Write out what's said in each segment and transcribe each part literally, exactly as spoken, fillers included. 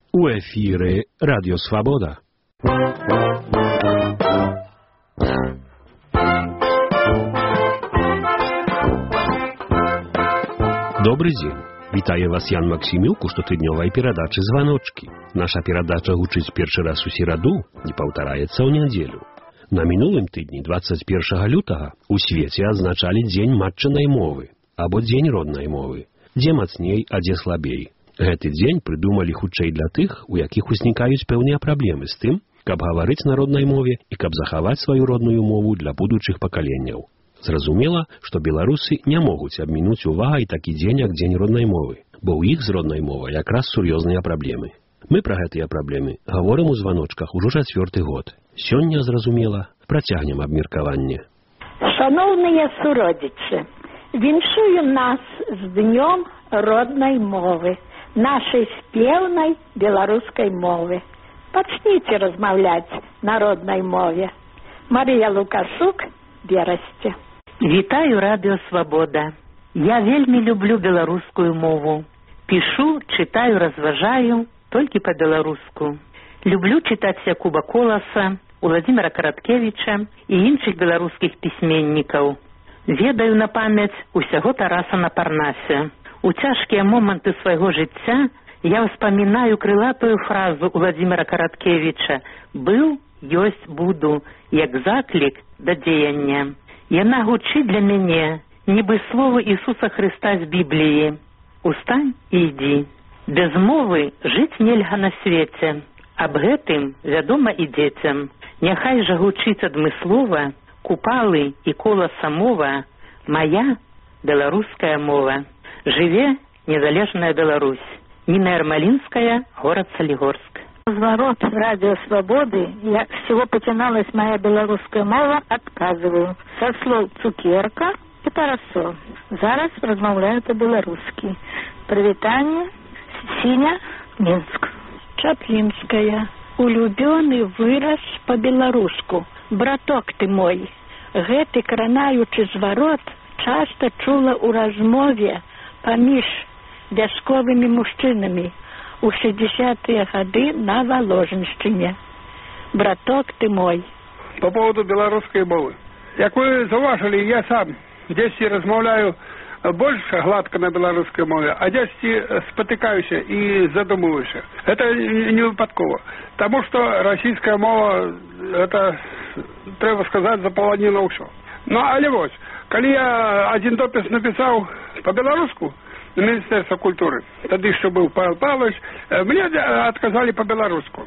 У эфире Радио Свобода. Добрый день. Вітаю вас Ян Максимюк у штотыднёвай перадачы «Званочки». Наша перадача гучыць першы раз у сераду і паўтараецца ў нядзелю. На мінулым тыдні, двадцать первого лютага, у свеце адзначалі дзень матчынай мовы, або дзень роднай мовы. Дзе мацней, а дзе слабей. Гэты дзень прыдумалі хутчэй для тых, у якіх узнікаюць пэўныя праблемы з тым, каб гаварыць на роднай мове і каб захаваць сваю родную мову для будучых пакаленняў. Зразумела, што беларусы не могуць абмінуць увагай такі дзень, як дзень роднай мовы, бо ў іх з роднай мовай якраз сур'ёзныя праблемы. Мы пра гэтыя праблемы гаворым у званочках ужо чацвёрты год. Сёння, зразумела, працягнем абмеркаванне. Шановныя суродзічы, віншую нас з днём роднай мовы, нашай спеўнай беларускай мовы. Пачніце размаўляць на роднай мове. Марія Лукашук, Берасце. Вітаю Радыё Свабода. Я вельмі люблю беларускую мову. Пішу, чытаю, разважаю толькі па-беларуску. Люблю чытаць Якуба Коласа, Уладзіміра Караткевіча і іншых беларускіх пісьменнікаў. Ведаю на памяць усяго Тараса на Парнасе. У цяжкія моманты свайго жыцця я ўспамінаю крылатую фразу Уладзіміра Караткевіча «Быў, ёсць, буду», як заклік да дзеяння. Яна гучыць для мяне, нібы словы Ісуса Хрыста з Бібліі. «Устань і ідзі». Без мовы жыць нельга на свеце. Аб гэтым вядома і дзецям. Няхай жа гучыць адмыслова, купалы і коласа мова, мая беларуская мова. Жыве незалежная Беларусь. Ніна Ярмалінская, город Солигорск. Зворот Радио Свободы, я всего потянулась моя белорусская мова, отказываю. Со слов цукерка и парасол. Зараз размовляю по-белорусски. Привитание, Синя, Минск. Чаплинская. Улюбёный выраз по-белоруску. Браток ты мой. Гэты кранаючы зварот часто чула у размове паміж вясковымі мужчынамі у шестидесятые гады на Воложеншчыне. Браток ты мой. По поводу белорусской мовы. Як вы заўважылі, я сам дзесьці размаўляю больш гладко на белорусской мове, а дзесьці спотыкаюся и задумываюся. Это не выпадкова. Потому что российская мова, это, трэба сказать, заполонила ўсё. Ну, але вось, калі я один допіс написал по-беларуску, на Министерство культуры, тады еще был Павел Павлович, мне отказали по-беларуску.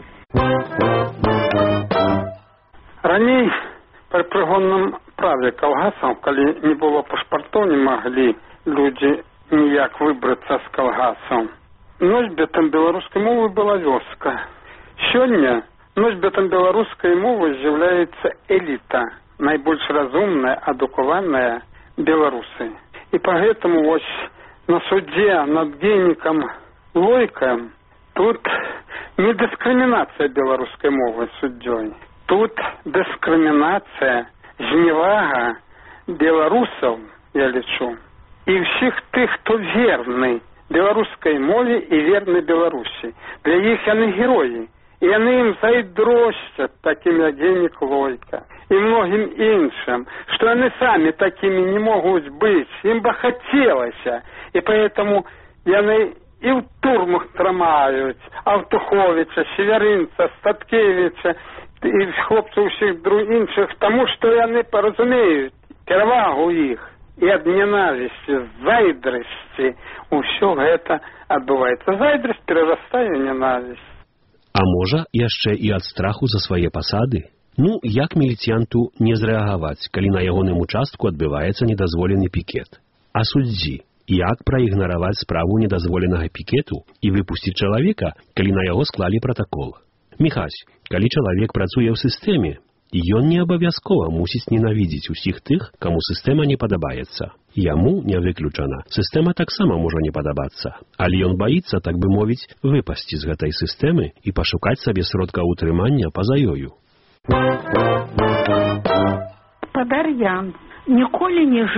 Раней при прыгонным праве калгасаў, калі не было пашпартоў, не маглі людзі ніяк выбрацца з калгасаў. Носьбітам беларускай мовы была вёска. Сёння носьбітам беларускай мовы з'яўляецца эліта, найбольш разумная, адукаваная беларусы. І поэтому вось на суде над гейнікам Лойкам тут не дыскрымінацыя беларускай мовы суддзёй. Тут дыскрымінацыя, зневага беларусаў, я лічу, і ўсіх тых, хто верны беларускай мове і верны Беларусі. Для іх яны героі, і яны ім зайздросцяць такім, як гейнік Лойка, і многім іншым, што яны самі такімі не могуць быць, ім бы хацелася, і поэтому яны і ў турмах трымаюць Алтуховіча, Северынца, Статкевіча і хлопцаў усіх іншых, таму што яны паразумеюць перавагу іх, і ад ненавісці, зайздрасці ўсё гэта адбываецца. Зайздрасць перарастае ў ненавісць. А можа, яшчэ і ад страху за свае пасады? Ну, як міліцыянту не зрэагаваць, калі на ягоным участку адбываецца недазволены пікет? А суддзі, як праігнараваць справу недазволенага пікету і выпусціць чалавека, калі на яго склалі пратакол? Міхась, калі чалавек працуе ў сістэме, ён не абавязкова мусіць ненавідзець усіх тых, каму сістэма не падабаецца. Яму, не выключана, сістэма таксама можа не падабацца, але ён баіцца, так бы мовіць, выпасці з гэтай сістэмы і пашукаць сабе сродка ўтрымання па-за ёю. Падар'ян ніколі не жыў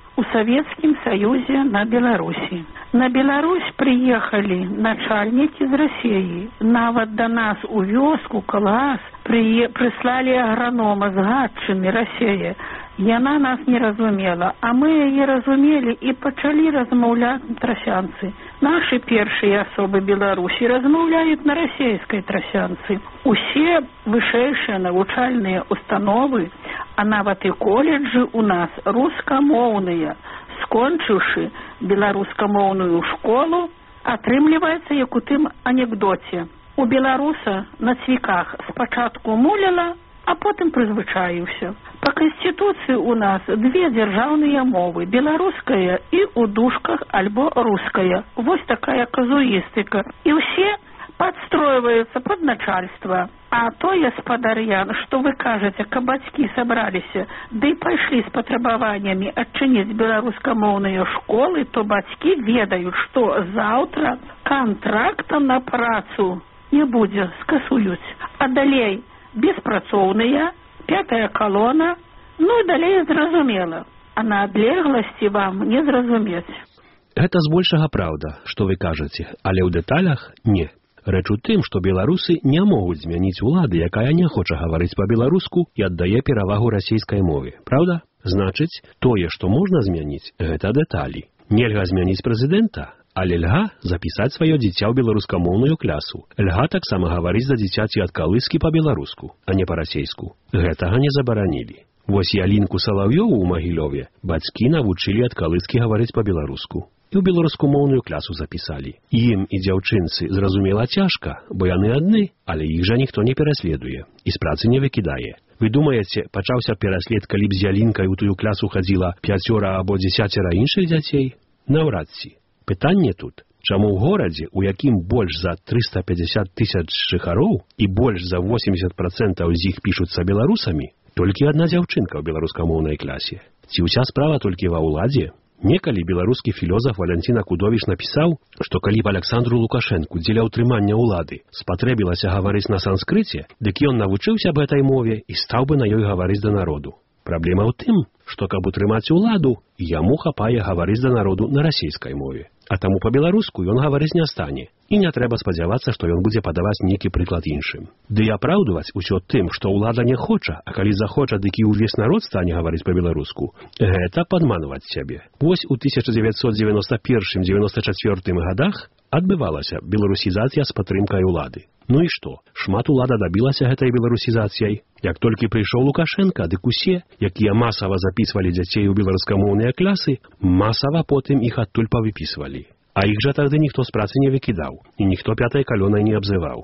у Советском Союзе на Беларуси. На Беларусь приехали начальники из России. Нават до нас у вёску, класс, при... прислали агронома с Гатчины, Россия. Яна нас не разумела, а мы ее разумели и почали размаўлять трасянцы. Наши першие особы Беларуси размаўляют на российской трасянцы. Усе вышэйшие навучальные установы, а нават и колледжи у нас рускамоўныя. Скончыўшы беларускамоўную школу, атрымліваецца як у тым анекдоце. У беларуса на цвіках спачатку муляла, а потым прызвычаіўся. По Конституции у нас две державные мовы, белорусская и у дужках альбо русская. Вот такая казуистика. И все подстроиваются под начальство. А то, господарьян, что вы кажете, кабацки собрались, да и пошли с потребованиями отчинить белорусскомовные школы, то батьки ведают, что завтра контракта на працу не будет, скасуют. А далей беспрацоўныя, пятая колонна, ну и далее зразумела. А на адлегласці вам не зразумець. Гэта збольшага праўда, што вы кажаце, але ў дэталях не. Рэч у тым, што беларусы не могуць змяніць улады, якая не хоча гаварыць па-беларуску і аддае перавагу расійскай мове. Праўда? Значыць, тое, што можна змяніць, гэта дэталі. Нельга змяніць прэзідэнта, але льга запісаць сваё дзіця ў беларускамоўную клясу. Льга таксама гаварыць за дзіцяці ад калыскі па-беларуску, а не па-расейску. Гэтага не забаранілі. Вось Ялінку Салаўёву ў Магілёве бацькі навучылі ад калыскі гаварыць па-беларуску. І ў беларускамоўную клясу запісалі. Ім і дзяўчынцы зразумела цяжка, бо яны адны, але іх жа ніхто не пераследуе і з працы не выкідае. Вы думаеце, пачаўся пераслед, калі б з Ялінкай у тую клясу хадзіла пяцёра або дзесяцера іншых дзяцей? Наўрад ці. Пытанне тут, чаму ў горадзе, у якім больш за трыста пятьдесят тысяч жыхароў і больш за восемьдесят процентов з іх пішуцца беларусамі, толькі адна дзяўчынка ў беларускамоўнай клясе? Ці ўся справа толькі ва ўладзе? Некалі беларускі філозаф Валянцін Акудовіч напісаў, што калі б Аляксандру Лукашэнку дзеля ўтрымання ўлады спатрэбілася гаварыць на санскрыце, дык ён навучыўся б гэтай мове і стаў бы на ёй гаварыць да народу. Праблема ў тым, што каб утрымаць уладу, яму хапае гаварыць да народу на расійскай мове. А таму па-беларуску ён гаварыць не стане. І не трэба спадзявацца, што ён будзе падаваць нейкі прыклад іншым. Ды і апраўдваць усё тым, што ўлада не хоча, а калі захоча, дык і ўвесь народ стане гаварыць па-беларуску. Гэта падманваць сябе. Вось у тысяча дзевяцьсот дзевяноста першым — дзевяноста чацвёртым гадах адбывалася беларусізацыя з падтрымкай улады. Ну і што? Шмат улада дабілася гэтай беларусізацыяй. Як толькі прыйшоў Лукашенка, дык усе, якія масава запісвалі дзяцей у беларускамоўныя клясы, масава потым іх адтуль павыпісвалі. А іх жа тады ніхто з працы не выкідаў, і ніхто пятай калёнай не абзываў.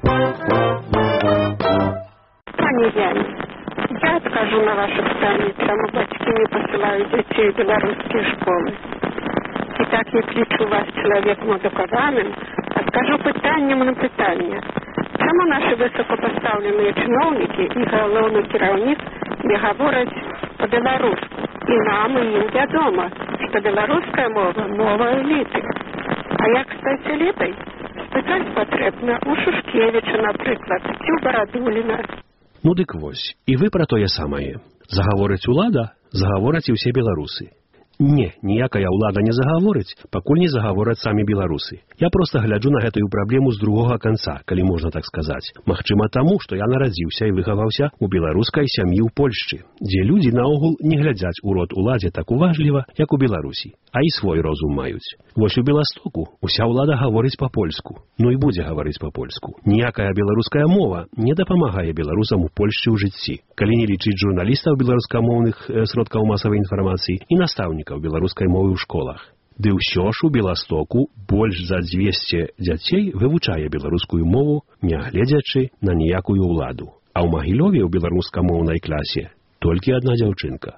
Пані Яне, я адкажу на ваше пытанне, чаму бацькі не пасылаюць дзяцей у беларускія школы. І так як лічу вас чалавекам адукаваным, адкажу пытаннем на пытанне. Чаму нашы высокапастаўленыя чыноўнікі і галоўны кіраўнік не гавораць па-беларуску? І нам, і ім вядома, што беларуская мова – мова эліты. А як стаць элітай? Спытаць патрэбна у Шушкевіча, напрыклад, ці ў Барадуліна. Ну дык вось, і вы пра тое самае. Загаворыць улада, загавораць і ўсе беларусы. Не, ніякая ўлада не загаворыць, пакуль не загавораць самі беларусы. Я проста гляджу на гэтую праблему з другога канца, калі можна так сказаць. Магчыма таму, што я нарадзіўся і выхаваўся ў беларускай сям'і ў Польшчы, дзе людзі наогул не глядзяць у рот уладзе так уважліва, як у Беларусі, а і свой розум маюць. Вось у Беластоку уся ўлада гаворыць па-польску, ну і будзе гаварыць па-польску. Ніякая беларуская мова не дапамагае беларусам у Польшчы ў жыцці, калі не лічыць журналістаў беларускамоўных э, сродкаў масавай інфармацыі і настаўнікаў беларускай мовы ў школах. Ды ўсё ж у Беластоку больш за дзвесце дзяцей вывучае беларускую мову, нягледзячы на ніякую ўладу. А ў Магілёве ў беларускамоўнай клясе толькі адна дзяўчынка.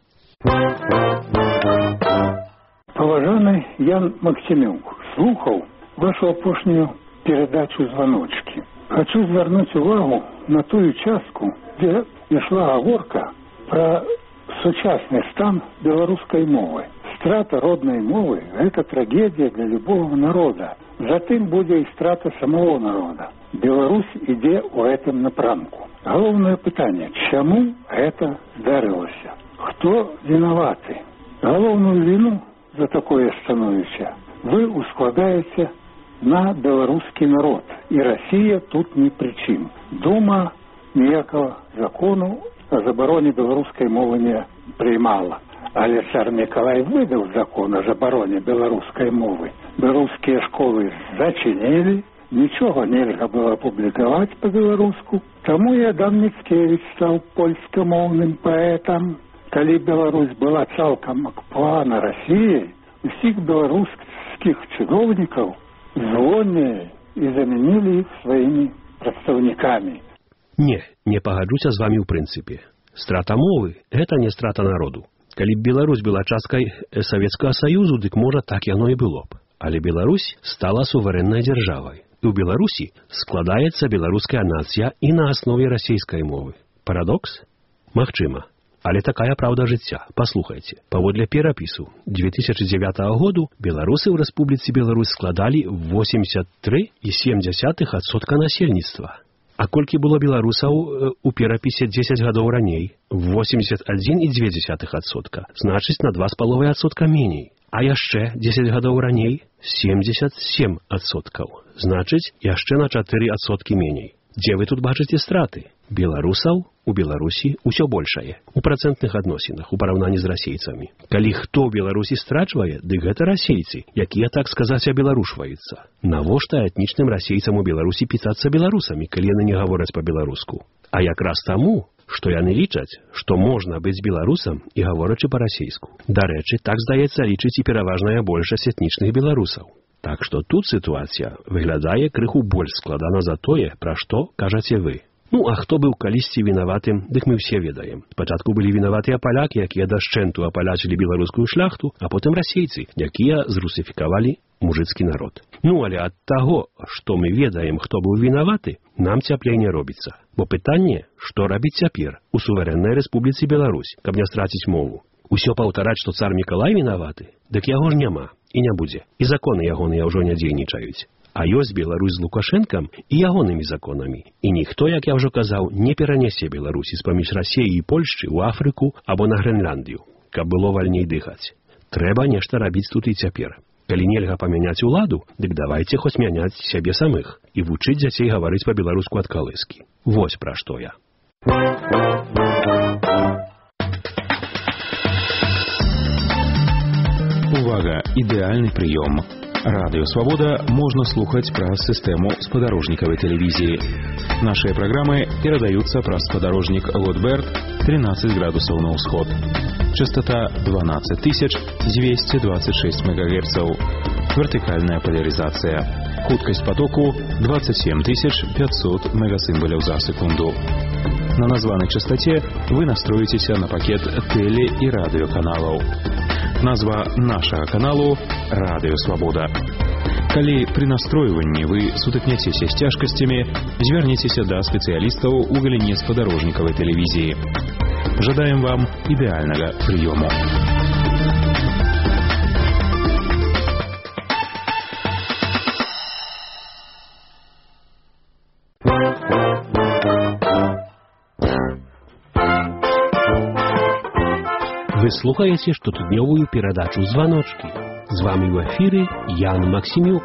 Паважаны Ян Максімюк, слухаў вашу апошнюю перадачу «Званочкі». Хачу звярнуць увагу на тую частку, дзе ішла гаворка пра сучасны стан беларускай мовы. Страта роднай мовы – гэта трагедія для любого народа. Затым будзе і страта самого народа. Беларусь ідзе ў гэтым напрамку. Галоўнае пытанне – чаму гэта здарылася? Хто вінаваты? Галоўную віну за такое становішча вы ускладаеце на беларускі народ, і Расія тут ні пры чым. Дума ніякага закону о забароне беларускай мовы не приймала. Але цар Миколай выдаў закон о забароне беларускай мовы. Беларускія школы зачынілі, нічога нельга было публікаваць па-беларуску. Таму і Адам Міцкевіч стаў польскамоўным паэтам. Калі Беларусь была цалкам акупавана Расіяй, усіх беларускіх чыноўнікаў звольнілі і замянілі іх сваімі прадстаўнікамі. Не, не пагаджуся з вамі ў прынцыпе. Страта мовы – гэта не страта народу. Калі б Беларусь была часткай Савецкага Саюзу, дык можа так яно і было б. Але Беларусь стала суверэннай дзяржавай. І ў Беларусі складаецца беларуская нацыя і на аснове расійскай мовы. Парадокс? Магчыма. Але такая праўда жыцця. Паслухайце. Паводле перапісу две тысячи дзевятага году беларусы ў Рэспубліцы Беларусь складалі восемьдесят три і сем десятых адсотка насельніцтва. А колькі было беларусаў у перапісе дзесяць гадоў раней? восемьдесят один і две десятых адсотка. Значыць, на два з паловай адсотка меней. А яшчэ дзесяць гадоў раней семьдесят семь адсоткаў. Значыць, яшчэ на чатыры адсоткі меней. Дзе вы тут бачыце страты? Беларусаў у Беларусі ўсё большае. У працэнтных адносінах, у параўнанні з расейцамі. Калі хто ў Беларусі страчвае, дык гэта расейцы, якія, так сказаць, абеларушваюцца. Навошта этнічным расейцам у Беларусі пісацца беларусамі, калі яны не гавораць па-беларуску? А якраз таму, што яны лічаць, што можна быць беларусам і гаворачы па-расейску. Дарэчы, так, здаецца, лічыць і пераважная большасць этнічных беларусаў. Так што тут сітуацыя выглядае крыху больш складана за тое, пра што кажаце вы. Ну, а хто быў калісьці вінаватым, дык мы ўсе ведаем. Спачатку былі вінаватыя палякі, якія дашчэнту апалячылі беларускую шляхту, а потым расейцы, якія зрусіфікавалі мужыцкі народ. Ну, але ад таго, што мы ведаем, хто быў вінаваты, нам цяплей не робіцца. Бо пытанне, што рабіць цяпер у суверэннай Рэспубліцы Беларусь, каб не страціць мову. Усё паўтараць, што цар Мікалай вінаваты, дык яго ж няма і не будзе. І законы ягоныя ўжо не дзейнічаюць. А ёсць Беларусь з Лукашэнкам і ягонымі законамі. І ніхто, як я ўжо казаў, не перанясе Беларусі з-паміж Расіі і Польшчы ў Афрыку або на Грэнляндыю, каб было вальней дыхаць. Трэба нешта рабіць тут і цяпер. Калі нельга памяняць уладу, дык давайце хоць мяняць сябе самых і вучыць дзяцей гаварыць па-беларуску ад калыскі. Вось пра што я. Увага! Ідэальны прыём. Радыё Свабода можна слухаць праз сістэму спадарожнікавай тэлевізіі. Нашыя праграмы перадаюцца праз спадарожнік Лотберт тринадцать градусаў на ўсход. Частота двенадцать тысяч двести двадцать шесть мегагерцаў. Вертыкальная поляризация. Хуткасць потоку двадцать семь тысяч пятьсот мегасимволяў за секунду. На названай частоте вы настроитеся на пакет теле- і радыёканалаў. Назва нашага каналу «Радыё Свабода». Калі пры настройванні вы сутыкняцеся з цяжкасцямі, звярніцеся да спецыялістаў у галіне спадарожнікавай тэлевізіі. Жадаем вам ідэальнага прыёму. Вы слухаеце штотыднёвую перадачу «Званочкі». З вамі ў эфіры Ян Максімюк.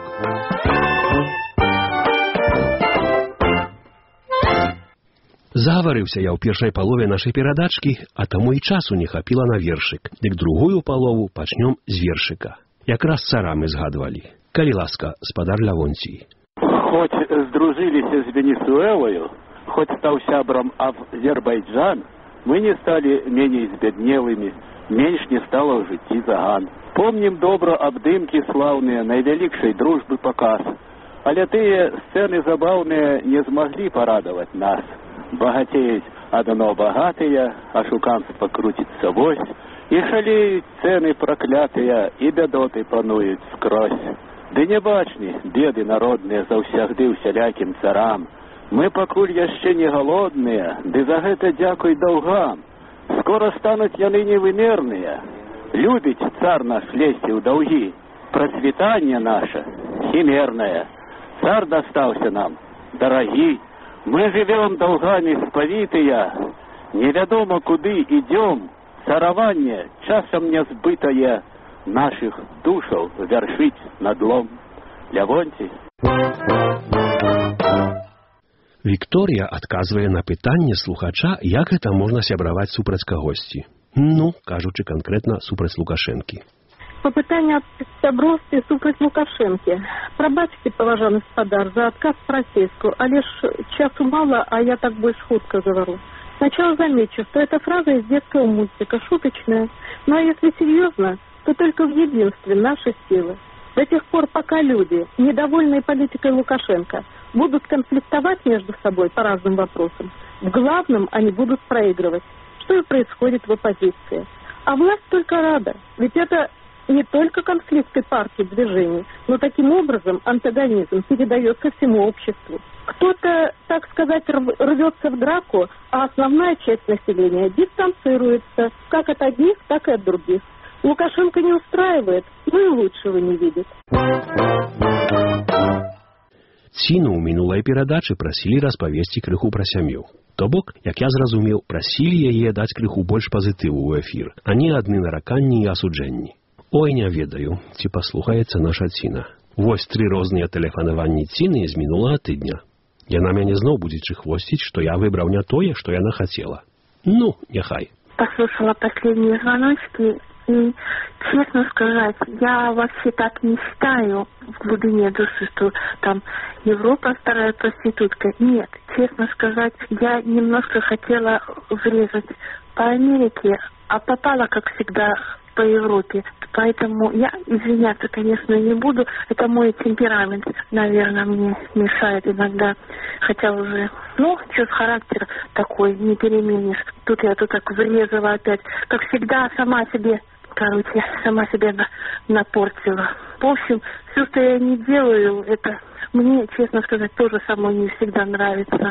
Загаварыўся я ў першай палове нашай перадачкі, а таму і часу не хапіла на вершык. Дык другую палову пачнём з вершыка. Якраз цара мы згадвалі. Калі ласка, спадар Лявонцій. Хоць здружыліся з Венесуэлаю, хоць стаў сябрам Азербайджан, мы не сталі меней збяднелымі, менш не стала ў жыцці заган. Помнім добра абдымкі слаўныя найвялікшай дружбы паказ, але тыя сцэны забаўныя не змаглі парадаваць нас. Багацеюць адно багатыя, ашуканства круціцца вось, і шалеюць цэны праклятыя, і бядоты пануюць скрозь. Ды не бачні беды народныя заўсягды ўсялякім царам. Мы пакуль яшчэ не галодныя, ды за гэта дзякуй даўгам. Скора стануць яны невымерныя. Любіць цар наш лезці ў даўгі. Працвітанне наша хімернае. Цар дастаўся нам дарагі. Мы жывём даўгамі спавітыя. Невядома куды ідём, цараванне часам нязбытае наших душаў вяршыць надлом. Лявонцій. Вікторія адказвае на пытанне слухача, як гэта можна сябраваць супраць кагосьці. Ну, кажучы канкрэтна супраць Лукашэнкі. По пытанню аб сяброўстве супраць Лукашэнкі. Прабачце, паважаны спадар, за адказ па-расейску, але ж часу мало, а я так больш хутка говорю. Сначала замечу, что эта фраза из детского мультика, шуточная. Но если серьезно, то только в единстве наши силы. До тех пор, пока люди, недовольные политикой Лукашенко, будут конфликтовать между собой по разным вопросам, в главном они будут проигрывать, что и происходит в оппозиции. А власть только рада, ведь это не только конфликты партий, движений, но таким образом антагонизм передается всему обществу. Кто-то, так сказать, рвется в драку, а основная часть населения дистанцируется как от одних, так и от других. Лукашенко не устраивает, но и лучшего не видит. Ціну ў мінулай перадачы прасілі распавесці крыху пра сям'ю. То бок, як я зразумеў, прасілі яе даць крыху больш пазітыву ў эфір, а не адны нараканні і асуджэнні. Ой, не ведаю, ці паслухаецца наша Ціна. Вось тры розныя тэлефанаванні Ціны з мінулага тыдня. Яна мяне зноў будзе чыхвосціць, што я выбраў не тое, што яна хацела. Ну, няхай. Послушала последние звоночки, и, честно сказать, я вообще так не считаю в глубине души, что там Европа вторая проститутка. Нет, честно сказать, я немножко хотела врезать по Америке, а попала, как всегда, по Европе. Поэтому я извиняться, конечно, не буду. Это мой темперамент, наверное, мне мешает иногда. Хотя уже, ну, что-то характер такой, не переменишь. Тут я тут так врезала опять. Как всегда, сама себе, короче, сама себя на, напортила. В общем, все, что я не делаю, это мне, честно сказать, тоже самой не всегда нравится.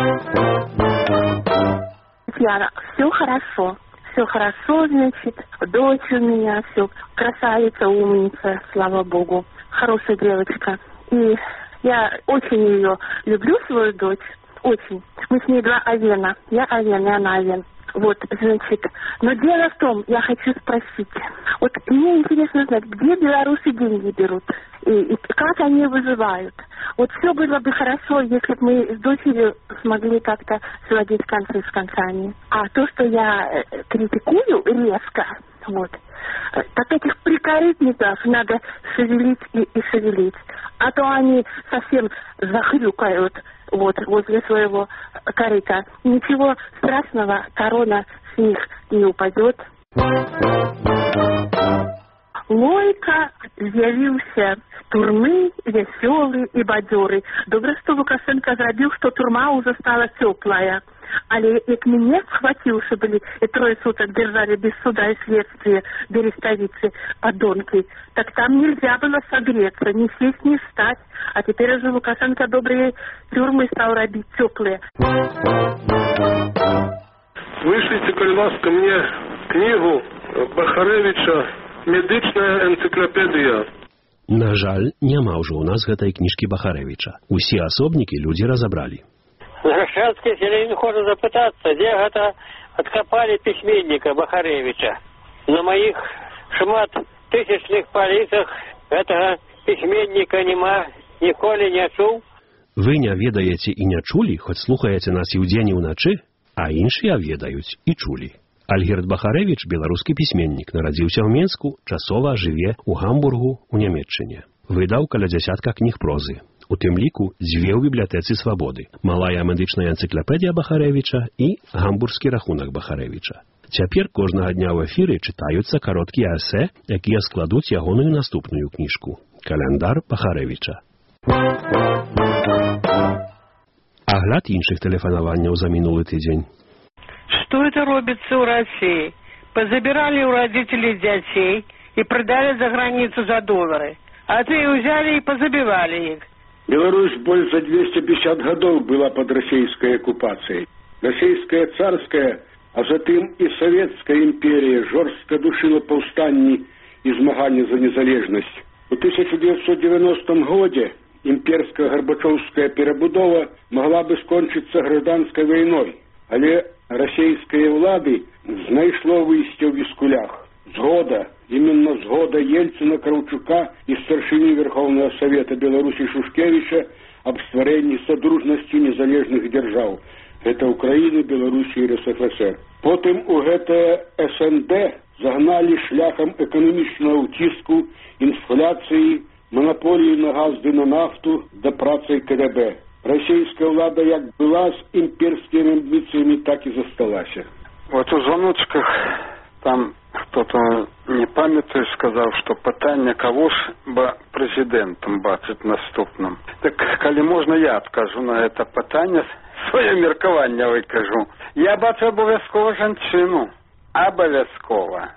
Татьяна, все хорошо. Все хорошо, значит, дочь у меня, все, красавица, умница, слава богу, хорошая девочка. И я очень ее люблю, свою дочь, очень. Мы с ней два Авена, я Авен, и она Авен. Вот, значит, но дело в том, я хочу спросить, вот мне интересно знать, где белорусы деньги берут, и, и как они выживают. Вот все было бы хорошо, если бы мы с дочерью смогли как-то сводить концы с концами. А то, что я критикую резко, вот, так этих прикорытников надо шевелить и, и шевелить. А то они совсем захрюкают вот, возле своего корыта. Ничего страшного, корона с них не упадет. Лойка з'явіўся з турмы, веселый и бадзёры. Добра, што Лукашенко зрабіў, што турма уже стала теплая. Але як мяне схватіўшы былі и трое суток держали без суда и следствия берестовицы, подонки, так там нельзя было согреться, ни сесть, ни встать. А теперь уже Лукашенко добрые тюрьмы стал робить теплые. Вышлите, коль ласка, мне книгу Бахаревича «Медычная энциклопедия». На жаль, няма ўжо ў нас гэтай кніжкі Бахаревича. Усе асобнікі людзі разабралі. Грашацкі селянін хоча запытацца, дзе гэта адкапалі пісьменніка Бахаревича. На маіх шмат тысячных паліцах гэтага пісьменніка няма, ніколі не чуў. Вы не ведаеце і не чулі, хоць слухаеце нас і ўдзень і ўначы, а іншыя ведаюць і чулі. Альгерд Бахаревич, беларускі пісьменнік, нарадзіўся ў Менску, часова жыве ў Гамбургу, у Нямецчыне. Выдаў каля дзясятка кніг прозы. У тым ліку дзве ў бібліятэцы Свабоды. Малая медычная энцыклапедыя Бахаревича і гамбургскі рахунак Бахаревича. Цяпер кожнага дня ў эфіры чытаюцца кароткія эсэ, якія складуць ягоную наступную кніжку «Каляндар Бахаревича». Агляд іншых тэлефанаванняў за мінулы тыдзень. Что это робится у России? Позабирали у родителей детей и продали за границу за доллары. А ты взяли и позабивали их. Беларусь больше за двести пятьдесят годов была под российской оккупацией. Российская царская, а затем и Советская империя жорстко душила повстанні и змагання за незалежность. У тысяча девятьсот девяностом году имперская Горбачевская перебудова могла бы скончиться гражданской войной. Але расійскія ўлады знайшло выйсце ў віскулях. Згода, именно згода Ельцина, Кравчука и старшины Верховного Совета Беларуси Шушкевича об створении содружности незалежных держав. Это Украина, Беларусь и РСФСР. Потом у гэта СНД загнали шляхом экономічного утиску, инфляции, монополии на газ и на нафту до працы КДБ. Российская влада як была с имперскими амбициями, так и засталась. Вот у звоночках там кто-то, не памятаю, сказал, что пытание кого ж бы президентом бачить наступным. Так, коли можно, я откажу на это пытание, свое меркование выкажу. Я бачу обов'язково женщину. Обов'язково.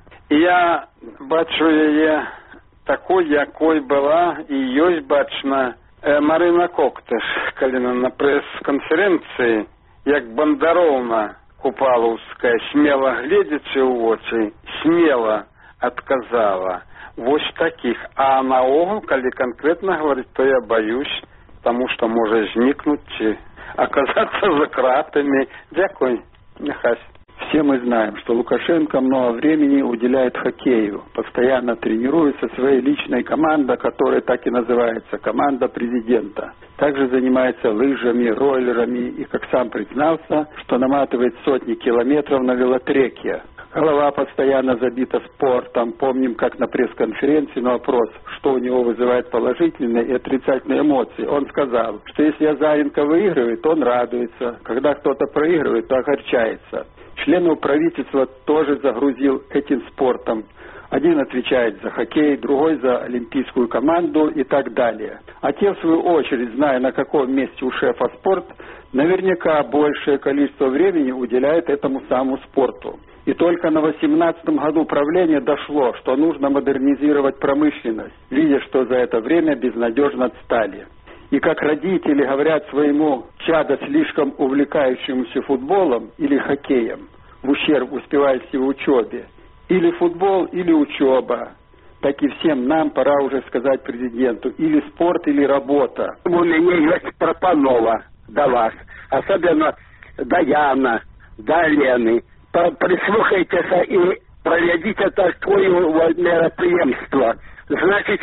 Я бачу її такой, якой была, и ёсць бачна Марина Коктыш, коли на пресс-конференции, як Бондаровна Купаловская, смело глядячи в очи, смело отказала. Вот таких. А наогул, коли конкретно говорить, то я боюсь, потому что может зникнуть, оказаться за кратами. Дякую, нехай. Все мы знаем, что Лукашенко много времени уделяет хоккею, постоянно тренируется своей личной командой, которая так и называется, команда президента. Также занимается лыжами, ройлерами и, как сам признался, что наматывает сотни километров на велотреке. Голова постоянно забита спортом. Помним, как на пресс-конференции на вопрос, что у него вызывает положительные и отрицательные эмоции, он сказал, что если Азаренко выигрывает, он радуется, когда кто-то проигрывает, то огорчается. Членов правительства тоже загрузил этим спортом. Один отвечает за хоккей, другой за олимпийскую команду и так далее. А те, в свою очередь, зная, на каком месте у шефа спорт, наверняка большее количество времени уделяют этому самому спорту. И только на восемнадцатом году правления дошло, что нужно модернизировать промышленность, видя, что за это время безнадежно отстали. И как родители говорят своему чадо, слишком увлекающемуся футболом или хоккеем, в ущерб успеваемости в учебе, или футбол, или учеба, так и всем нам пора уже сказать президенту, или спорт, или работа. У меня есть пропанова до вас, особенно до Яна, до Лены. Прислухайтесь и проведите такое мероприятие. Значит,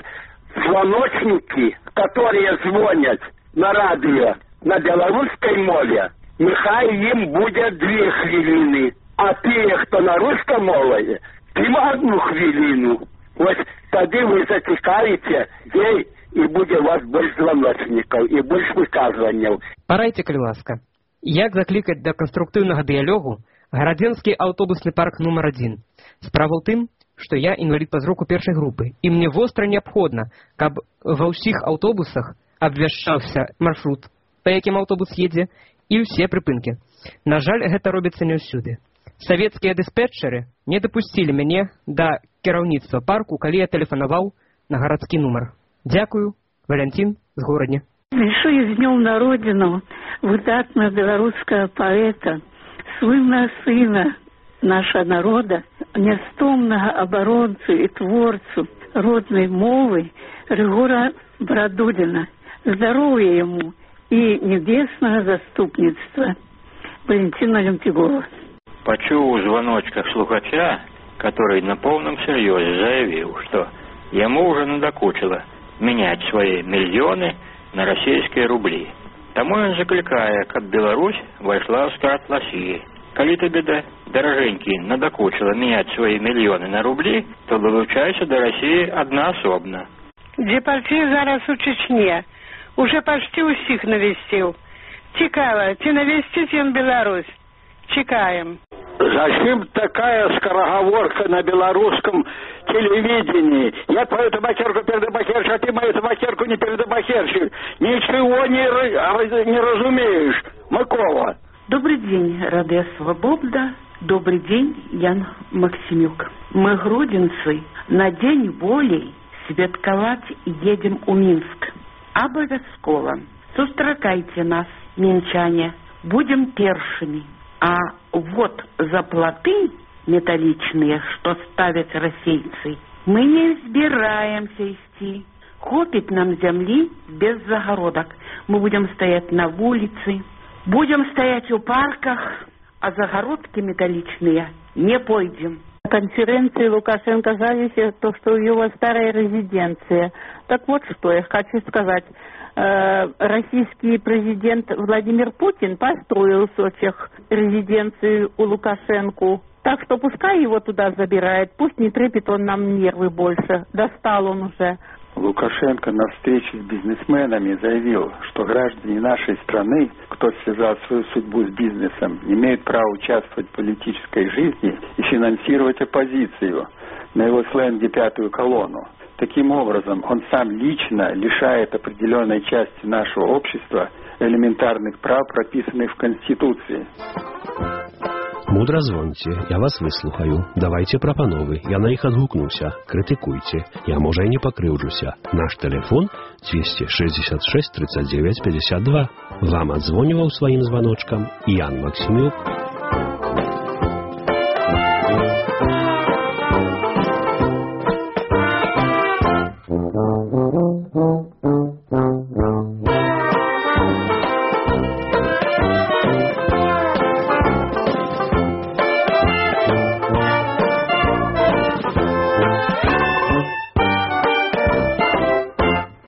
звоночники, которые звонят на радио на белорусской мове, нехай им будет две хвилины, а те, кто на русском мове, им одну хвилину. Вот тогда вы затекаете, ей, и будет у вас больше звоночников, и больше выказываний. Парайте, калі ласка, як закликать до конструктивного диалогу Гарадзенский автобусный парк номер один. Справа ў тым, что я инвалид по зроку першей группы, и мне востро необходно, каб ва ўсіх аўтобусах абвяшчаўся маршрут, па якім аўтобус едзе, і ўсе прыпынкі. На жаль, гэта робіцца не ўсюды. Савецкія дыспетчеры не дапусцілі мяне да кіраўніцтва парку, калі я тэлефанаваў на гарадскі нумар. Дзякую, Валянцін з Горадня. Віншую з днём на родину выдатного белорусского поэта, сына сына нашего народа, нестомного оборонцу и творцу родной мовы Рыгора Брадулина. Здоровья ему и небесного заступництва. Валентин Олимпигоров. Почув у звоночках слухача, который на полном серьезе заявил, что ему уже надокучило менять свои миллионы на российские рубли. Тому он закликая, как Беларусь вошла в склад России. Коли тебе, да, дороженький, надокучило менять свои миллионы на рубли, то долучайся до России одноособно. Департий зараз у Чечне. Уже почти усіх навестил. Цікаво, ці навестить им Беларусь? Чекаем. Зачем такая скороговорка на белорусском телевидении? Я твою табакерку передабакершу, а ты мою табакерку не передабакерши. Ничего не, не разумеешь, Микола. Добрый день, Радио Свобода. Добрый день, Ян Максимюк. Мы, грудинцы, на день волей святкаваць едем у Минск. Обовязково. Сустракайте нас, минчане. Будем першими. А вот заплаты металличные, что ставят российцы, мы не собираемся идти. Хопит нам земли без загородок. Мы будем стоять на улице, будем стоять у парках, а загородки металличные не пойдем. На конференции Лукашенко жалился, то, что у него старая резиденция. Так вот, что я хочу сказать. Э, российский президент Владимир Путин построил в Сочах резиденцию у Лукашенко. Так что пускай его туда забирает, пусть не трепет он нам нервы больше. Достал он уже. Лукашенко на встрече с бизнесменами заявил, что граждане нашей страны, кто связал свою судьбу с бизнесом, имеют право участвовать в политической жизни и финансировать оппозицию, на его сленге «пятую колонну». Таким образом, он сам лично лишает определенной части нашего общества элементарных прав, прописанных в Конституции. Мудра звоньте, я вас выслухаю. Давайте прапановы, я на іх адгукнуся. Крытыкуйте, я, можа, і не пакрыўджуся. Наш телефон двести шестьдесят шесть тридцать девять пятьдесят два. Вам адзвоніваў сваім званочкам Ян Максимюк.